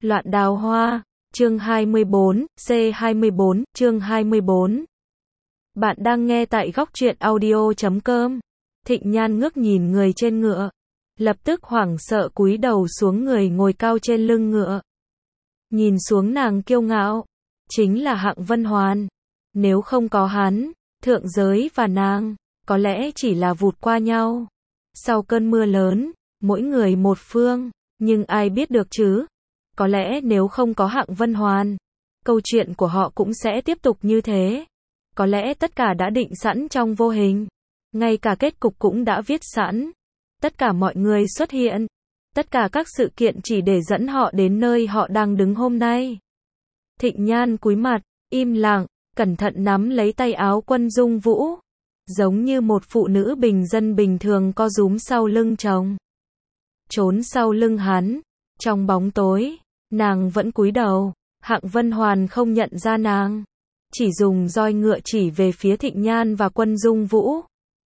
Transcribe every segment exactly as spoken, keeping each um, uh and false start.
Loạn đào hoa, chương hai mươi bốn, C hai mươi bốn, chương hai mươi bốn. Bạn đang nghe tại góc truyện audio chấm com. Thịnh Nhan ngước nhìn người trên ngựa, lập tức hoảng sợ cúi đầu xuống người ngồi cao trên lưng ngựa. Nhìn xuống nàng kiêu ngạo, chính là Hạng Vân Hoàn. Nếu không có hắn, thượng giới và nàng, có lẽ chỉ là vụt qua nhau. Sau cơn mưa lớn, mỗi người một phương, nhưng ai biết được chứ? Có lẽ nếu không có Hạng Vân Hoàn, câu chuyện của họ cũng sẽ tiếp tục như thế. Có lẽ tất cả đã định sẵn trong vô hình. Ngay cả kết cục cũng đã viết sẵn. Tất cả mọi người xuất hiện. Tất cả các sự kiện chỉ để dẫn họ đến nơi họ đang đứng hôm nay. Thịnh Nhan cúi mặt, im lặng, cẩn thận nắm lấy tay áo Quân Dung Vũ. Giống như một phụ nữ bình dân bình thường co rúm sau lưng chồng. Trốn sau lưng hắn. Trong bóng tối, nàng vẫn cúi đầu. Hạng Vân Hoàn không nhận ra nàng. Chỉ dùng roi ngựa chỉ về phía Thịnh Nhan và Quân Dung Vũ.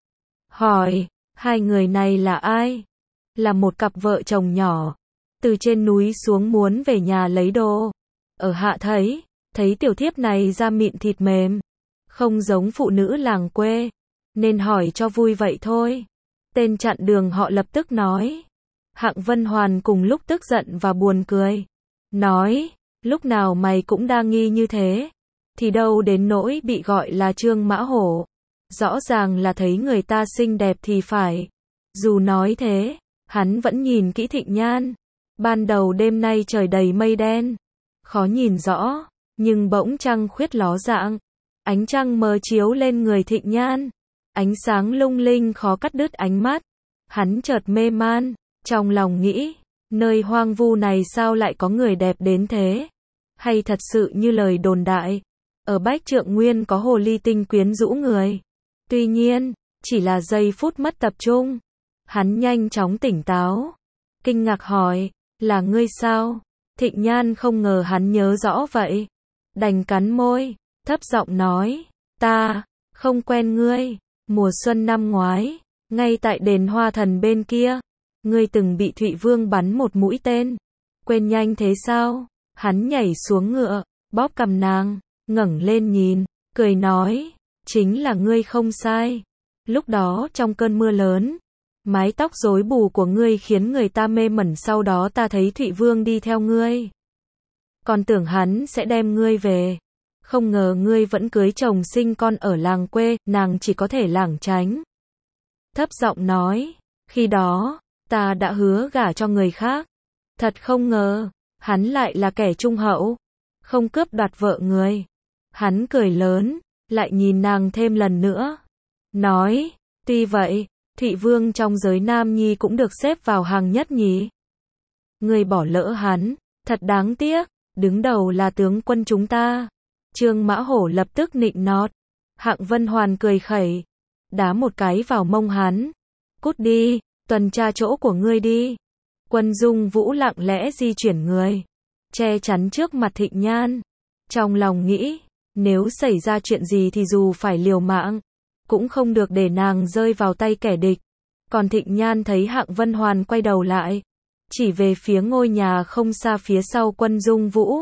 Hỏi, hai người này là ai? Là một cặp vợ chồng nhỏ. Từ trên núi xuống muốn về nhà lấy đồ. Ở hạ thấy, thấy tiểu thiếp này da mịn thịt mềm. Không giống phụ nữ làng quê. Nên hỏi cho vui vậy thôi. Tên chặn đường họ lập tức nói. Hạng Vân Hoàn cùng lúc tức giận và buồn cười. Nói, lúc nào mày cũng đa nghi như thế. Thì đâu đến nỗi bị gọi là Trương Mã Hổ. Rõ ràng là thấy người ta xinh đẹp thì phải. Dù nói thế, hắn vẫn nhìn kỹ Thịnh Nhan. Ban đầu đêm nay trời đầy mây đen. Khó nhìn rõ, nhưng bỗng trăng khuyết ló dạng. Ánh trăng mờ chiếu lên người Thịnh Nhan. Ánh sáng lung linh khó cắt đứt ánh mắt. Hắn chợt mê man, trong lòng nghĩ, nơi hoang vu này sao lại có người đẹp đến thế? Hay thật sự như lời đồn đại, ở Bách Trượng Nguyên có hồ ly tinh quyến rũ người? Tuy nhiên, chỉ là giây phút mất tập trung. Hắn nhanh chóng tỉnh táo. Kinh ngạc hỏi, là ngươi sao? Thịnh Nhan không ngờ hắn nhớ rõ vậy. Đành cắn môi, thấp giọng nói, ta, không quen ngươi. Mùa xuân năm ngoái, ngay tại đền Hoa Thần bên kia, ngươi từng bị Thụy Vương bắn một mũi tên. Quên nhanh thế sao? Hắn nhảy xuống ngựa, bóp cằm nàng, ngẩng lên nhìn, cười nói, chính là ngươi không sai. Lúc đó trong cơn mưa lớn, mái tóc rối bù của ngươi khiến người ta mê mẩn, sau đó ta thấy Thụy Vương đi theo ngươi. Còn tưởng hắn sẽ đem ngươi về. Không ngờ ngươi vẫn cưới chồng sinh con ở làng quê, nàng chỉ có thể lảng tránh. Thấp giọng nói, khi đó, ta đã hứa gả cho người khác. Thật không ngờ, hắn lại là kẻ trung hậu, không cướp đoạt vợ người. Hắn cười lớn, lại nhìn nàng thêm lần nữa. Nói, tuy vậy, Thụy Vương trong giới nam nhi cũng được xếp vào hàng nhất nhỉ. Ngươi bỏ lỡ hắn, thật đáng tiếc, đứng đầu là tướng quân chúng ta. Trương Mã Hổ lập tức nịnh nọt. Hạng Vân Hoàn cười khẩy, đá một cái vào mông hắn. Cút đi, tuần tra chỗ của ngươi đi. Quân Dung Vũ lặng lẽ di chuyển người, che chắn trước mặt Thịnh Nhan. Trong lòng nghĩ, nếu xảy ra chuyện gì thì dù phải liều mạng, cũng không được để nàng rơi vào tay kẻ địch. Còn Thịnh Nhan thấy Hạng Vân Hoàn quay đầu lại, chỉ về phía ngôi nhà không xa phía sau Quân Dung Vũ.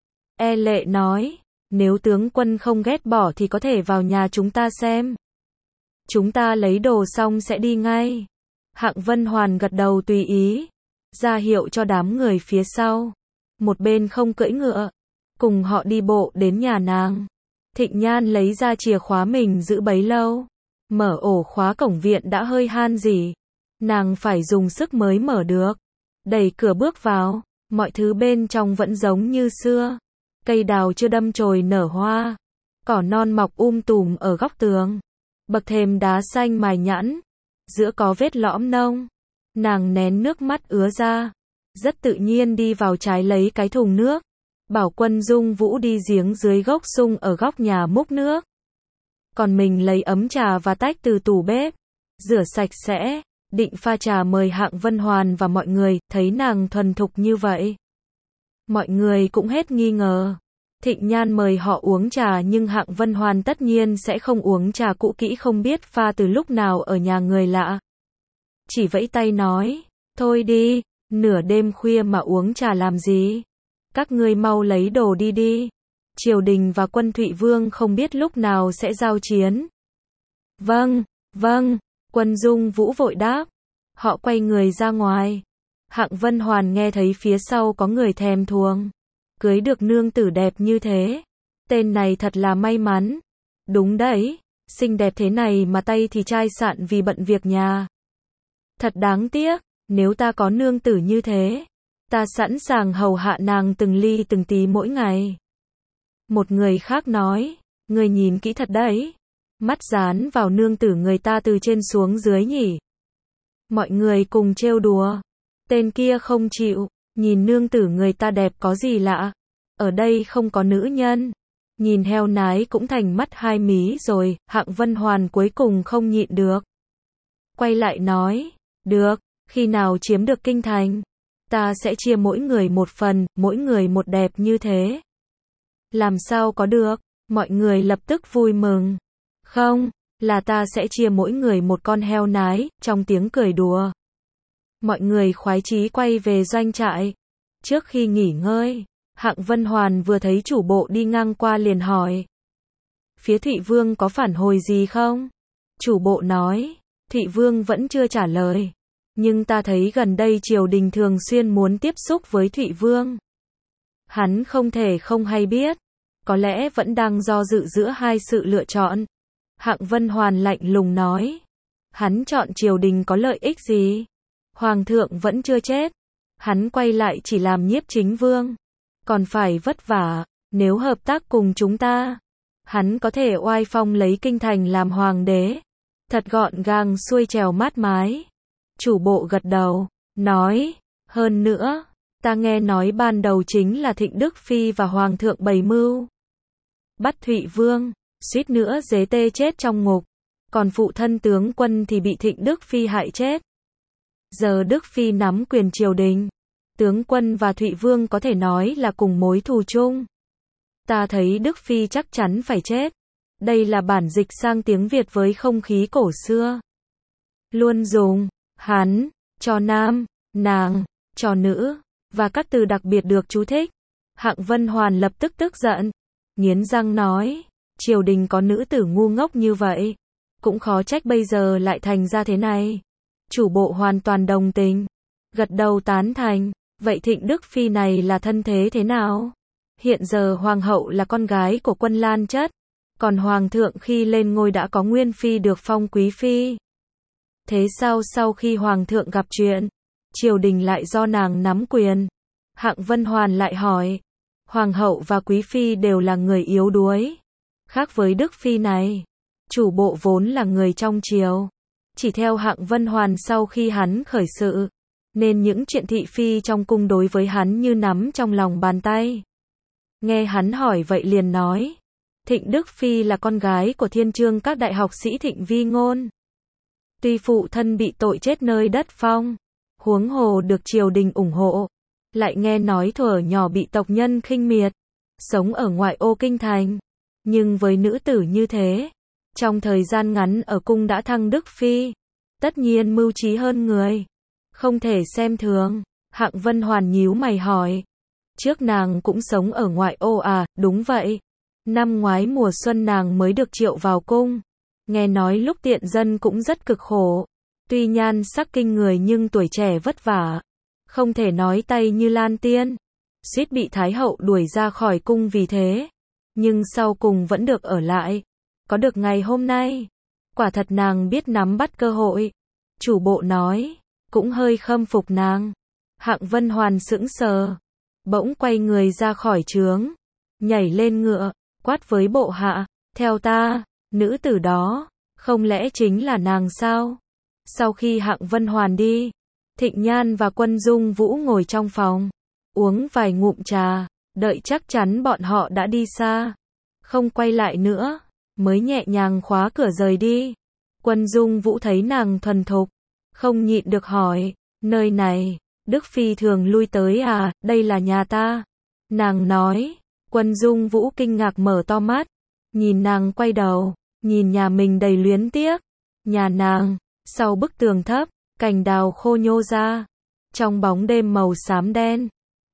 E lệ nói, nếu tướng quân không ghét bỏ thì có thể vào nhà chúng ta xem. Chúng ta lấy đồ xong sẽ đi ngay. Hạng Vân Hoàn gật đầu tùy ý, ra hiệu cho đám người phía sau. Một bên không cưỡi ngựa, cùng họ đi bộ đến nhà nàng. Thịnh Nhan lấy ra chìa khóa mình giữ bấy lâu. Mở ổ khóa cổng viện đã hơi han rỉ. Nàng phải dùng sức mới mở được. Đẩy cửa bước vào, mọi thứ bên trong vẫn giống như xưa. Cây đào chưa đâm chồi nở hoa. Cỏ non mọc um tùm ở góc tường. Bậc thềm đá xanh mài nhẵn. Giữa có vết lõm nông. Nàng nén nước mắt ứa ra. Rất tự nhiên đi vào trái lấy cái thùng nước. Bảo Quân Dung Vũ đi giếng dưới gốc sung ở góc nhà múc nước. Còn mình lấy ấm trà và tách từ tủ bếp. Rửa sạch sẽ. Định pha trà mời Hạng Vân Hoàn và mọi người. Thấy nàng thuần thục như vậy, mọi người cũng hết nghi ngờ. Thịnh Nhan mời họ uống trà nhưng Hạng Vân Hoàn tất nhiên sẽ không uống trà cũ kỹ không biết pha từ lúc nào ở nhà người lạ. Chỉ vẫy tay nói, thôi đi, nửa đêm khuya mà uống trà làm gì? Các ngươi mau lấy đồ đi đi. Triều đình và quân Thụy Vương không biết lúc nào sẽ giao chiến. Vâng, vâng, Quân Dung Vũ vội đáp. Họ quay người ra ngoài. Hạng Vân Hoàn nghe thấy phía sau có người thèm thuồng. Cưới được nương tử đẹp như thế. Tên này thật là may mắn. Đúng đấy, xinh đẹp thế này mà tay thì chai sạn vì bận việc nhà. Thật đáng tiếc, nếu ta có nương tử như thế, ta sẵn sàng hầu hạ nàng từng ly từng tí mỗi ngày. Một người khác nói, người nhìn kỹ thật đấy. Mắt dán vào nương tử người ta từ trên xuống dưới nhỉ. Mọi người cùng trêu đùa. Tên kia không chịu, nhìn nương tử người ta đẹp có gì lạ. Ở đây không có nữ nhân. Nhìn heo nái cũng thành mắt hai mí rồi, Hạng Vân Hoàn cuối cùng không nhịn được. Quay lại nói, được, khi nào chiếm được kinh thành, ta sẽ chia mỗi người một phần, mỗi người một đẹp như thế. Làm sao có được, mọi người lập tức vui mừng. Không, là ta sẽ chia mỗi người một con heo nái, trong tiếng cười đùa. Mọi người khoái chí quay về doanh trại. Trước khi nghỉ ngơi, Hạng Vân Hoàn vừa thấy chủ bộ đi ngang qua liền hỏi. Phía Thụy Vương có phản hồi gì không? Chủ bộ nói, Thụy Vương vẫn chưa trả lời. Nhưng ta thấy gần đây triều đình thường xuyên muốn tiếp xúc với Thụy Vương. Hắn không thể không hay biết. Có lẽ vẫn đang do dự giữa hai sự lựa chọn. Hạng Vân Hoàn lạnh lùng nói. Hắn chọn triều đình có lợi ích gì? Hoàng thượng vẫn chưa chết. Hắn quay lại chỉ làm nhiếp chính vương. Còn phải vất vả, nếu hợp tác cùng chúng ta. Hắn có thể oai phong lấy kinh thành làm hoàng đế. Thật gọn gàng xuôi trèo mát mái. Chủ bộ gật đầu, nói, hơn nữa, ta nghe nói ban đầu chính là Thịnh Đức Phi và Hoàng thượng bày mưu. Bắt Thụy Vương, suýt nữa dế tê chết trong ngục. Còn phụ thân tướng quân thì bị Thịnh Đức Phi hại chết. Giờ Đức Phi nắm quyền triều đình. Tướng quân và Thụy Vương có thể nói là cùng mối thù chung. Ta thấy Đức Phi chắc chắn phải chết. Đây là bản dịch sang tiếng Việt với không khí cổ xưa. Luôn dùng hắn, cho nam, nàng, cho nữ, và các từ đặc biệt được chú thích. Hạng Vân Hoàn lập tức tức giận. Nghiến răng nói, triều đình có nữ tử ngu ngốc như vậy. Cũng khó trách bây giờ lại thành ra thế này. Chủ bộ hoàn toàn đồng tình. Gật đầu tán thành. Vậy Thịnh Đức Phi này là thân thế thế nào? Hiện giờ Hoàng hậu là con gái của Quân Lan Chất. Còn Hoàng thượng khi lên ngôi đã có Nguyên Phi được phong Quý Phi. Thế sao sau khi Hoàng thượng gặp chuyện, triều đình lại do nàng nắm quyền? Hạng Vân Hoàn lại hỏi. Hoàng hậu và Quý Phi đều là người yếu đuối. Khác với Đức Phi này, chủ bộ vốn là người trong triều. Chỉ theo Hạng Vân Hoàn sau khi hắn khởi sự, nên những chuyện thị phi trong cung đối với hắn như nắm trong lòng bàn tay. Nghe hắn hỏi vậy liền nói. Thịnh Đức Phi là con gái của thiên chương các đại học sĩ Thịnh Vi Ngôn. Tuy phụ thân bị tội chết nơi đất phong, huống hồ được triều đình ủng hộ, lại nghe nói thuở nhỏ bị tộc nhân khinh miệt, sống ở ngoại ô kinh thành. Nhưng với nữ tử như thế, trong thời gian ngắn ở cung đã thăng Đức Phi, tất nhiên mưu trí hơn người, không thể xem thường. Hạng Vân Hoàn nhíu mày hỏi. Trước nàng cũng sống ở ngoại ô à? Đúng vậy. Năm ngoái mùa xuân nàng mới được triệu vào cung. Nghe nói lúc tiện dân cũng rất cực khổ. Tuy nhan sắc kinh người nhưng tuổi trẻ vất vả. Không thể nói tay như Lan Tiên. Suýt bị Thái hậu đuổi ra khỏi cung vì thế. Nhưng sau cùng vẫn được ở lại. Có được ngày hôm nay. Quả thật nàng biết nắm bắt cơ hội. Chủ bộ nói. Cũng hơi khâm phục nàng. Hạng Vân Hoàn sững sờ. Bỗng quay người ra khỏi trướng. Nhảy lên ngựa. Quát với bộ hạ. Theo ta. Nữ tử đó. Không lẽ chính là nàng sao? Sau khi Hạng Vân Hoàn đi, Thịnh Nhan và Quân Dung Vũ ngồi trong phòng. Uống vài ngụm trà. Đợi chắc chắn bọn họ đã đi xa. Không quay lại nữa. Mới nhẹ nhàng khóa cửa rời đi. Quân Dung Vũ thấy nàng thuần thục. Không nhịn được hỏi. Nơi này, Đức Phi thường lui tới à? Đây là nhà ta. Nàng nói. Quân Dung Vũ kinh ngạc mở to mắt. Nhìn nàng quay đầu. Nhìn nhà mình đầy luyến tiếc. Nhà nàng, sau bức tường thấp, cành đào khô nhô ra. Trong bóng đêm màu xám đen.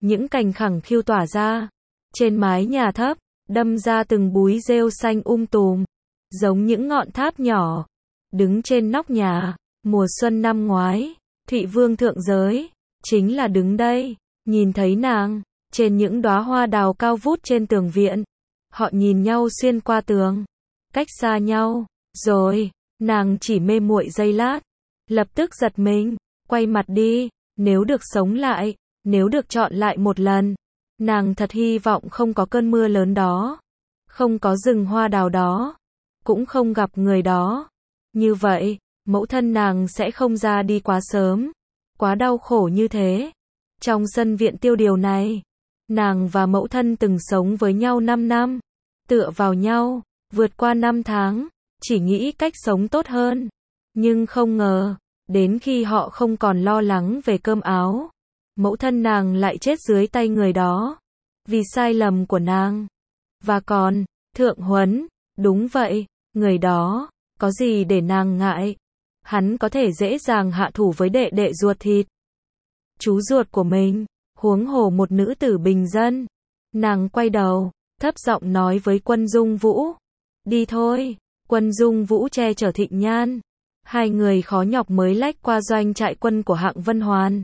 những cành khẳng khiu tỏa ra. Trên mái nhà thấp, đâm ra từng búi rêu xanh um tùm, giống những ngọn tháp nhỏ. Đứng trên nóc nhà, mùa xuân năm ngoái, Thụy Vương thượng giới, chính là đứng đây, nhìn thấy nàng, trên những đóa hoa đào cao vút trên tường viện. Họ nhìn nhau xuyên qua tường, cách xa nhau, rồi, nàng chỉ mê muội giây lát, lập tức giật mình, quay mặt đi, nếu được sống lại, nếu được chọn lại một lần, nàng thật hy vọng không có cơn mưa lớn đó, không có rừng hoa đào đó, cũng không gặp người đó. Như vậy, mẫu thân nàng sẽ không ra đi quá sớm, quá đau khổ như thế. Trong sân viện tiêu điều này, nàng và mẫu thân từng sống với nhau năm năm, tựa vào nhau, vượt qua năm tháng, chỉ nghĩ cách sống tốt hơn. Nhưng không ngờ, đến khi họ không còn lo lắng về cơm áo, mẫu thân nàng lại chết dưới tay người đó, vì sai lầm của nàng. Và còn, Thượng Huấn, đúng vậy, người đó, có gì để nàng ngại? Hắn có thể dễ dàng hạ thủ với đệ đệ ruột thịt, chú ruột của mình, huống hồ một nữ tử bình dân. Nàng quay đầu, thấp giọng nói với Quân Dung Vũ, đi thôi. Quân Dung Vũ che chở Thịnh Nhan, hai người khó nhọc mới lách qua doanh trại quân của Hạng Vân Hoàn,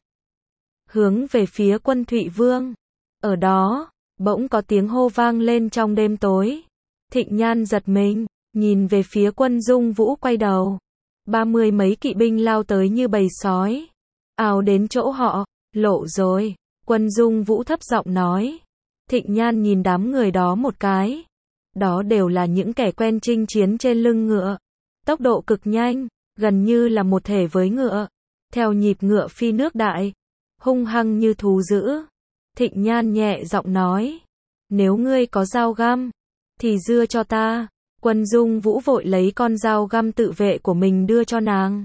hướng về phía quân Thụy Vương. Ở đó, bỗng có tiếng hô vang lên trong đêm tối. Thịnh Nhan giật mình, nhìn về phía Quân Dung Vũ, quay đầu. Ba mươi mấy kỵ binh lao tới như bầy sói, ào đến chỗ họ. Lộ rồi, Quân Dung Vũ thấp giọng nói. Thịnh Nhan nhìn đám người đó một cái. Đó đều là những kẻ quen chinh chiến trên lưng ngựa, tốc độ cực nhanh, gần như là một thể với ngựa, theo nhịp ngựa phi nước đại, hung hăng như thú dữ. Thịnh Nhan nhẹ giọng nói, nếu ngươi có dao găm, thì dưa cho ta. Quân Dung Vũ vội lấy con dao găm tự vệ của mình đưa cho nàng,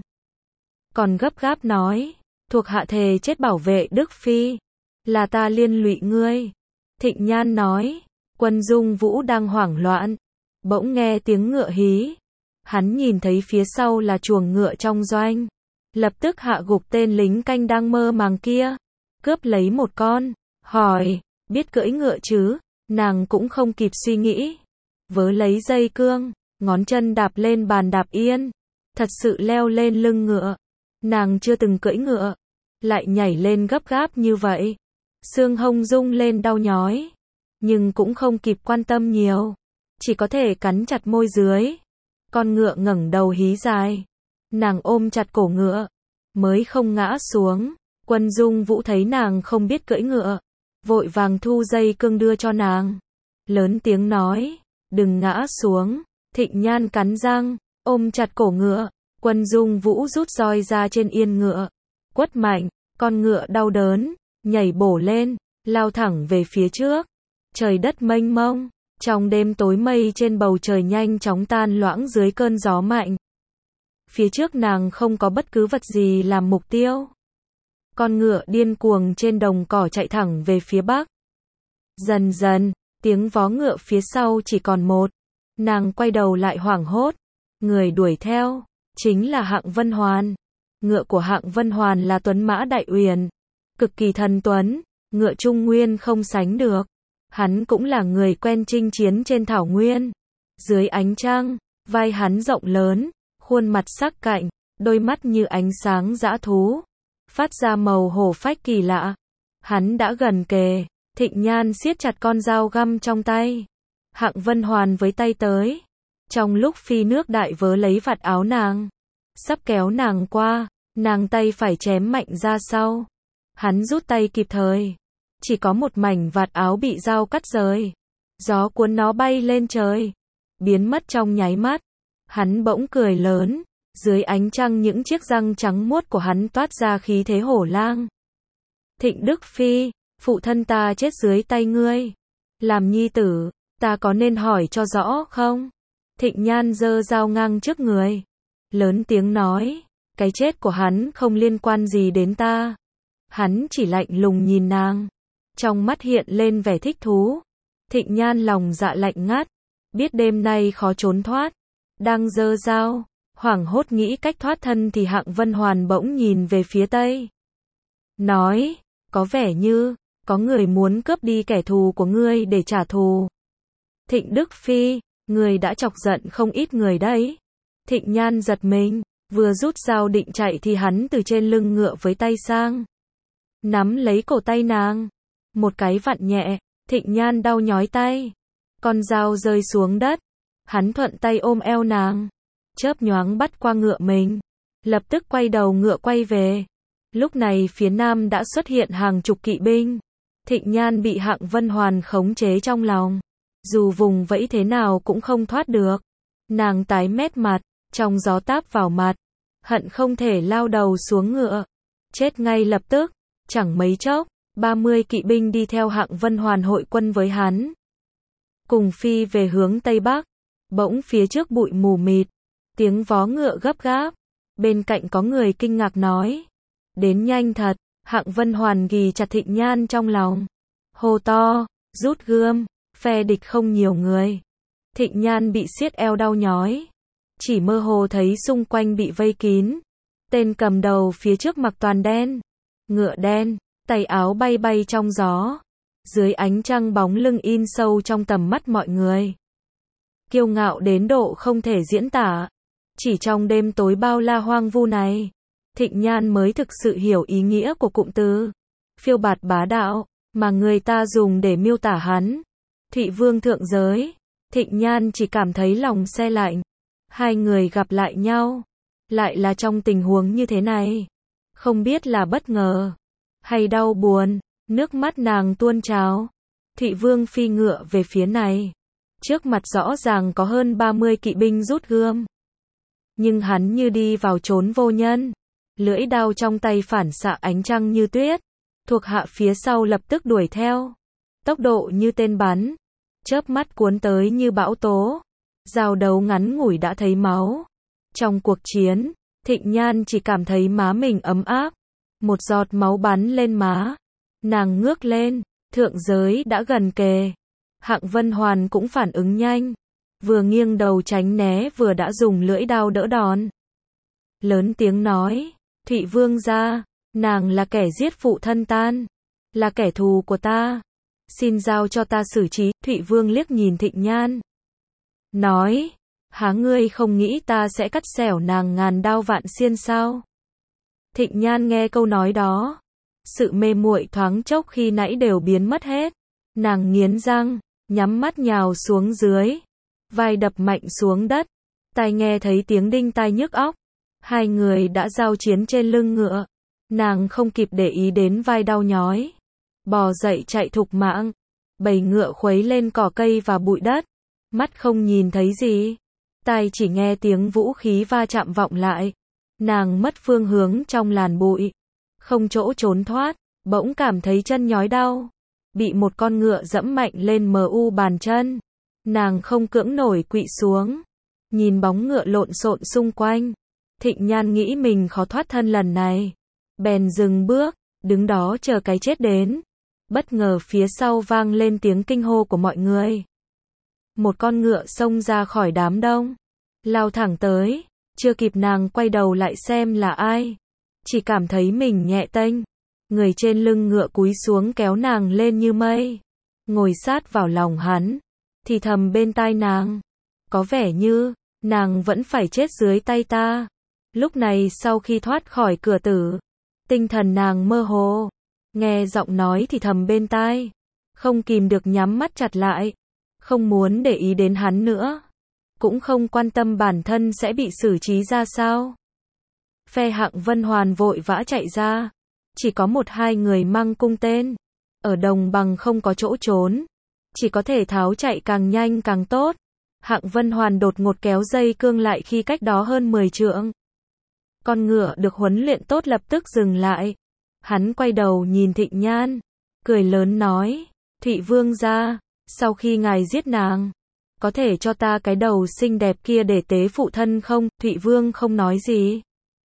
còn gấp gáp nói, thuộc hạ thề chết bảo vệ Đức Phi, là ta liên lụy ngươi. Thịnh Nhan nói. Quân Dung Vũ đang hoảng loạn, bỗng nghe tiếng ngựa hí. Hắn nhìn thấy phía sau là chuồng ngựa trong doanh, lập tức hạ gục tên lính canh đang mơ màng kia, cướp lấy một con, hỏi, biết cưỡi ngựa chứ? Nàng cũng không kịp suy nghĩ, vớ lấy dây cương, ngón chân đạp lên bàn đạp yên, thật sự leo lên lưng ngựa. Nàng chưa từng cưỡi ngựa, lại nhảy lên gấp gáp như vậy, xương hông rung lên đau nhói. Nhưng cũng không kịp quan tâm nhiều, chỉ có thể cắn chặt môi dưới. Con ngựa ngẩng đầu hí dài, nàng ôm chặt cổ ngựa, mới không ngã xuống. Quân Dung Vũ thấy nàng không biết cưỡi ngựa, vội vàng thu dây cương đưa cho nàng, lớn tiếng nói, đừng ngã xuống. Thịnh Nhan cắn răng, ôm chặt cổ ngựa. Quân Dung Vũ rút roi ra trên yên ngựa, quất mạnh, con ngựa đau đớn, nhảy bổ lên, lao thẳng về phía trước. Trời đất mênh mông, trong đêm tối mây trên bầu trời nhanh chóng tan loãng dưới cơn gió mạnh. Phía trước nàng không có bất cứ vật gì làm mục tiêu. Con ngựa điên cuồng trên đồng cỏ chạy thẳng về phía bắc. Dần dần, tiếng vó ngựa phía sau chỉ còn một. Nàng quay đầu lại hoảng hốt. Người đuổi theo, chính là Hạng Vân Hoàn. Ngựa của Hạng Vân Hoàn là tuấn mã đại uyển, cực kỳ thần tuấn, ngựa Trung Nguyên không sánh được. Hắn cũng là người quen chinh chiến trên thảo nguyên. Dưới ánh trăng, vai hắn rộng lớn, khuôn mặt sắc cạnh, đôi mắt như ánh sáng dã thú, phát ra màu hổ phách kỳ lạ. Hắn đã gần kề, Thịnh Nhan siết chặt con dao găm trong tay. Hạng Vân Hoàn với tay tới, trong lúc phi nước đại vớ lấy vạt áo nàng, sắp kéo nàng qua, nàng tay phải chém mạnh ra sau. Hắn rút tay kịp thời, chỉ có một mảnh vạt áo bị dao cắt rời, gió cuốn nó bay lên trời, biến mất trong nháy mắt. Hắn bỗng cười lớn, dưới ánh trăng những chiếc răng trắng muốt của hắn toát ra khí thế hổ lang. Thịnh Đức Phi, phụ thân ta chết dưới tay ngươi, làm nhi tử, ta có nên hỏi cho rõ không? Thịnh Nhan giơ dao ngang trước người, lớn tiếng nói, cái chết của hắn không liên quan gì đến ta. Hắn chỉ lạnh lùng nhìn nàng, trong mắt hiện lên vẻ thích thú. Thịnh Nhan lòng dạ lạnh ngắt, biết đêm nay khó trốn thoát, đang giơ dao, hoảng hốt nghĩ cách thoát thân thì Hạng Vân Hoàn bỗng nhìn về phía tây, nói, có vẻ như có người muốn cướp đi kẻ thù của ngươi để trả thù. Thịnh Đức Phi, ngươi đã chọc giận không ít người đấy. Thịnh Nhan giật mình, vừa rút dao định chạy thì hắn từ trên lưng ngựa với tay sang. Nắm lấy cổ tay nàng. Một cái vặn nhẹ, Thịnh Nhan đau nhói tay. Con dao rơi xuống đất. Hắn thuận tay ôm eo nàng. Chớp nhoáng bắt qua ngựa mình. Lập tức quay đầu ngựa quay về. Lúc này phía nam đã xuất hiện hàng chục kỵ binh. Thịnh Nhan bị Hạng Vân Hoàn khống chế trong lòng. Dù vùng vẫy thế nào cũng không thoát được. Nàng tái mét mặt, trong gió táp vào mặt. Hận không thể lao đầu xuống ngựa. Chết ngay lập tức. Chẳng mấy chốc, ba mươi kỵ binh đi theo Hạng Vân Hoàn hội quân với hắn. Cùng phi về hướng Tây Bắc. Bỗng phía trước bụi mù mịt. Tiếng vó ngựa gấp gáp. Bên cạnh có người kinh ngạc nói. Đến nhanh thật. Hạng Vân Hoàn ghì chặt Thịnh Nhan trong lòng. Hô to, rút gươm, phe địch không nhiều người. Thịnh Nhan bị siết eo đau nhói. Chỉ mơ hồ thấy xung quanh bị vây kín. Tên cầm đầu phía trước mặc toàn đen. Ngựa đen, tay áo bay bay trong gió. Dưới ánh trăng bóng lưng in sâu trong tầm mắt mọi người. Kiêu ngạo đến độ không thể diễn tả. Chỉ trong đêm tối bao la hoang vu này, Thịnh Nhan mới thực sự hiểu ý nghĩa của cụm từ phiêu bạt bá đạo mà người ta dùng để miêu tả hắn. Thụy Vương thượng giới. Thịnh Nhan chỉ cảm thấy lòng se lạnh. Hai người gặp lại nhau, lại là trong tình huống như thế này. Không biết là bất ngờ hay đau buồn, nước mắt nàng tuôn trào. Thụy Vương phi ngựa về phía này. Trước mặt rõ ràng có hơn ba mươi kỵ binh rút gươm. Nhưng hắn như đi vào chốn vô nhân. Lưỡi đao trong tay phản xạ ánh trăng như tuyết. Thuộc hạ phía sau lập tức đuổi theo. Tốc độ như tên bắn. Chớp mắt cuốn tới như bão tố. Giao đấu ngắn ngủi đã thấy máu. Trong cuộc chiến, Thịnh Nhan chỉ cảm thấy má mình ấm áp. Một giọt máu bắn lên má. Nàng ngước lên, thượng giới đã gần kề. Hạng Vân Hoàn cũng phản ứng nhanh. Vừa nghiêng đầu tránh né vừa đã dùng lưỡi đao đỡ đòn. Lớn tiếng nói, Thụy Vương gia, nàng là kẻ giết phụ thân tan. Là kẻ thù của ta. Xin giao cho ta xử trí. Thụy Vương liếc nhìn Thịnh Nhan. Nói, há ngươi không nghĩ ta sẽ cắt xẻo nàng ngàn đao vạn xiên sao? Thịnh Nhan nghe câu nói đó. Sự mê muội thoáng chốc khi nãy đều biến mất hết. Nàng nghiến răng, nhắm mắt nhào xuống dưới. Vai đập mạnh xuống đất. Tai nghe thấy tiếng đinh tai nhức óc. Hai người đã giao chiến trên lưng ngựa. Nàng không kịp để ý đến vai đau nhói. Bò dậy chạy thục mạng. Bầy ngựa khuấy lên cỏ cây và bụi đất. Mắt không nhìn thấy gì. Tai chỉ nghe tiếng vũ khí va chạm vọng lại. Nàng mất phương hướng trong làn bụi. Không chỗ trốn thoát. Bỗng cảm thấy chân nhói đau. Bị một con ngựa dẫm mạnh lên mờ u bàn chân. Nàng không cưỡng nổi quỵ xuống. Nhìn bóng ngựa lộn xộn xung quanh. Thịnh Nhan nghĩ mình khó thoát thân lần này. Bèn dừng bước, đứng đó chờ cái chết đến. Bất ngờ phía sau vang lên tiếng kinh hô của mọi người. Một con ngựa xông ra khỏi đám đông. Lao thẳng tới. Chưa kịp nàng quay đầu lại xem là ai. Chỉ cảm thấy mình nhẹ tênh. Người trên lưng ngựa cúi xuống kéo nàng lên như mây. Ngồi sát vào lòng hắn. Thì thầm bên tai nàng. Có vẻ như, nàng vẫn phải chết dưới tay ta. Lúc này sau khi thoát khỏi cửa tử. Tinh thần nàng mơ hồ. Nghe giọng nói thì thầm bên tai. Không kìm được nhắm mắt chặt lại. Không muốn để ý đến hắn nữa. Cũng không quan tâm bản thân sẽ bị xử trí ra sao. Phe Hạng Vân Hoàn vội vã chạy ra. Chỉ có một hai người mang cung tên. Ở đồng bằng không có chỗ trốn. Chỉ có thể tháo chạy càng nhanh càng tốt. Hạng Vân Hoàn đột ngột kéo dây cương lại khi cách đó hơn mười trượng. Con ngựa được huấn luyện tốt lập tức dừng lại. Hắn quay đầu nhìn Thịnh Nhan. Cười lớn nói. Thụy Vương gia, sau khi ngài giết nàng, có thể cho ta cái đầu xinh đẹp kia để tế phụ thân không? Thụy Vương không nói gì.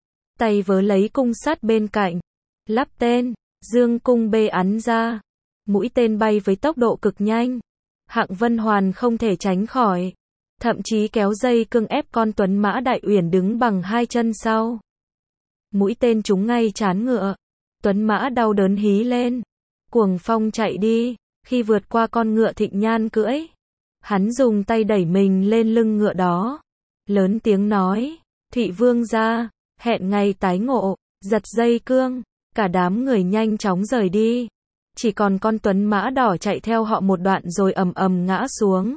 Tay vớ lấy cung sắt bên cạnh. Lắp tên. Dương cung bê ắn ra. Mũi tên bay với tốc độ cực nhanh. Hạng Vân Hoàn không thể tránh khỏi. Thậm chí kéo dây cương ép con tuấn mã Đại Uyển đứng bằng hai chân sau. Mũi tên trúng ngay trán ngựa. Tuấn mã đau đớn hí lên. Cuồng phong chạy đi, khi vượt qua con ngựa Thịnh Nhan cưỡi, hắn dùng tay đẩy mình lên lưng ngựa đó, lớn tiếng nói, Thụy Vương gia, hẹn ngày tái ngộ, giật dây cương, cả đám người nhanh chóng rời đi. Chỉ còn con tuấn mã đỏ chạy theo họ một đoạn rồi ầm ầm ngã xuống.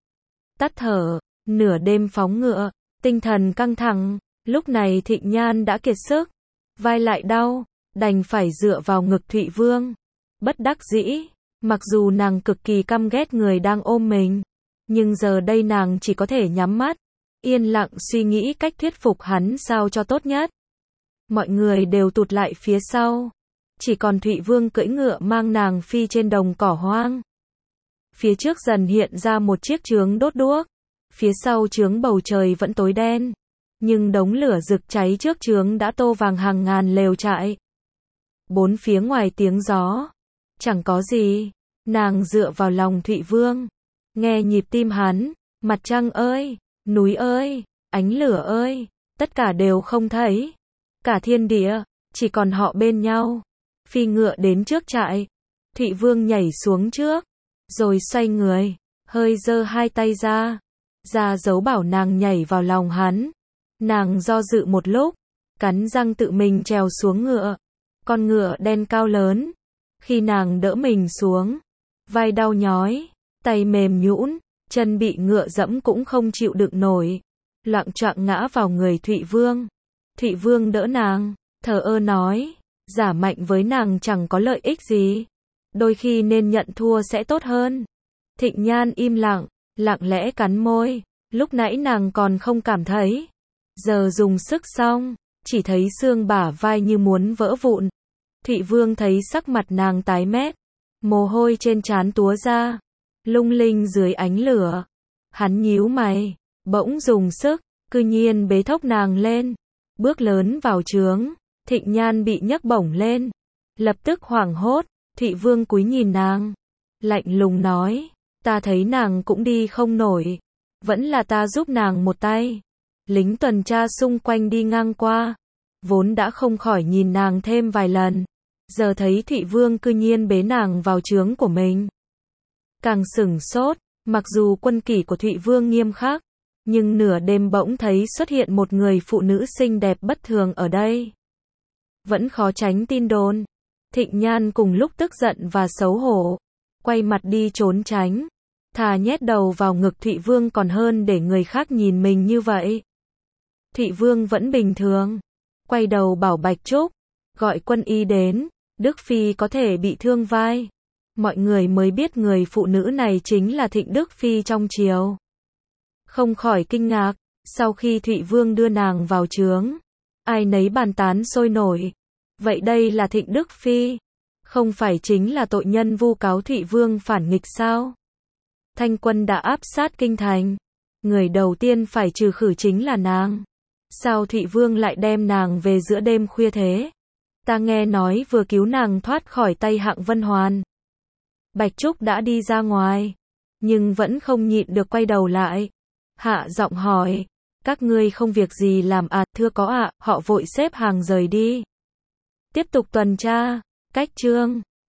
Tắt thở, nửa đêm phóng ngựa, tinh thần căng thẳng, lúc này Thịnh Nhan đã kiệt sức, vai lại đau, đành phải dựa vào ngực Thụy Vương. Bất đắc dĩ, mặc dù nàng cực kỳ căm ghét người đang ôm mình, nhưng giờ đây nàng chỉ có thể nhắm mắt, yên lặng suy nghĩ cách thuyết phục hắn sao cho tốt nhất. Mọi người đều tụt lại phía sau, chỉ còn Thụy Vương cưỡi ngựa mang nàng phi trên đồng cỏ hoang. Phía trước dần hiện ra một chiếc chướng đốt đuốc, phía sau chướng bầu trời vẫn tối đen, nhưng đống lửa rực cháy trước chướng đã tô vàng hàng ngàn lều trại. Bốn phía ngoài tiếng gió, chẳng có gì, nàng dựa vào lòng Thụy Vương, nghe nhịp tim hắn, mặt trăng ơi, núi ơi, ánh lửa ơi, tất cả đều không thấy. Cả thiên địa, chỉ còn họ bên nhau. Phi ngựa đến trước trại, Thụy Vương nhảy xuống trước, rồi xoay người, hơi giơ hai tay ra, ra dấu bảo nàng nhảy vào lòng hắn. Nàng do dự một lúc, cắn răng tự mình trèo xuống ngựa. Con ngựa đen cao lớn, khi nàng đỡ mình xuống, vai đau nhói, tay mềm nhũn, chân bị ngựa dẫm cũng không chịu đựng nổi, loạng choạng ngã vào người Thụy Vương. Thụy Vương đỡ nàng, thờ ơ nói, giả mạnh với nàng chẳng có lợi ích gì, đôi khi nên nhận thua sẽ tốt hơn. Thịnh Nhan im lặng, lặng lẽ cắn môi, lúc nãy nàng còn không cảm thấy, giờ dùng sức xong, chỉ thấy xương bả vai như muốn vỡ vụn. Thụy Vương thấy sắc mặt nàng tái mét, mồ hôi trên trán túa ra, lung linh dưới ánh lửa. Hắn nhíu mày, bỗng dùng sức, cư nhiên bế thốc nàng lên, bước lớn vào chướng. Thịnh Nhan bị nhấc bổng lên, lập tức hoảng hốt. Thụy Vương cúi nhìn nàng, lạnh lùng nói, ta thấy nàng cũng đi không nổi, vẫn là ta giúp nàng một tay. Lính tuần tra xung quanh đi ngang qua, vốn đã không khỏi nhìn nàng thêm vài lần, giờ thấy Thụy Vương cư nhiên bế nàng vào chướng của mình, càng sửng sốt. Mặc dù quân kỷ của Thụy Vương nghiêm khắc, nhưng nửa đêm bỗng thấy xuất hiện một người phụ nữ xinh đẹp bất thường ở đây, vẫn khó tránh tin đồn. Thịnh Nhan cùng lúc tức giận và xấu hổ, quay mặt đi trốn tránh, thà nhét đầu vào ngực Thụy Vương còn hơn để người khác nhìn mình như vậy. Thụy Vương vẫn bình thường, quay đầu bảo Bạch Trúc, gọi quân y đến, Đức Phi có thể bị thương vai. Mọi người mới biết người phụ nữ này chính là Thịnh Đức Phi trong triều. Không khỏi kinh ngạc, sau khi Thụy Vương đưa nàng vào chướng, ai nấy bàn tán sôi nổi. Vậy đây là Thịnh Đức Phi, không phải chính là tội nhân vu cáo Thụy Vương phản nghịch sao? Thanh quân đã áp sát kinh thành, người đầu tiên phải trừ khử chính là nàng. Sao Thụy Vương lại đem nàng về giữa đêm khuya thế? Ta nghe nói vừa cứu nàng thoát khỏi tay Hạng Vân Hoàn. Bạch Trúc đã đi ra ngoài, nhưng vẫn không nhịn được quay đầu lại, hạ giọng hỏi, các ngươi không việc gì làm à? Thưa có ạ. Họ vội xếp hàng rời đi, tiếp tục tuần tra. Cách chương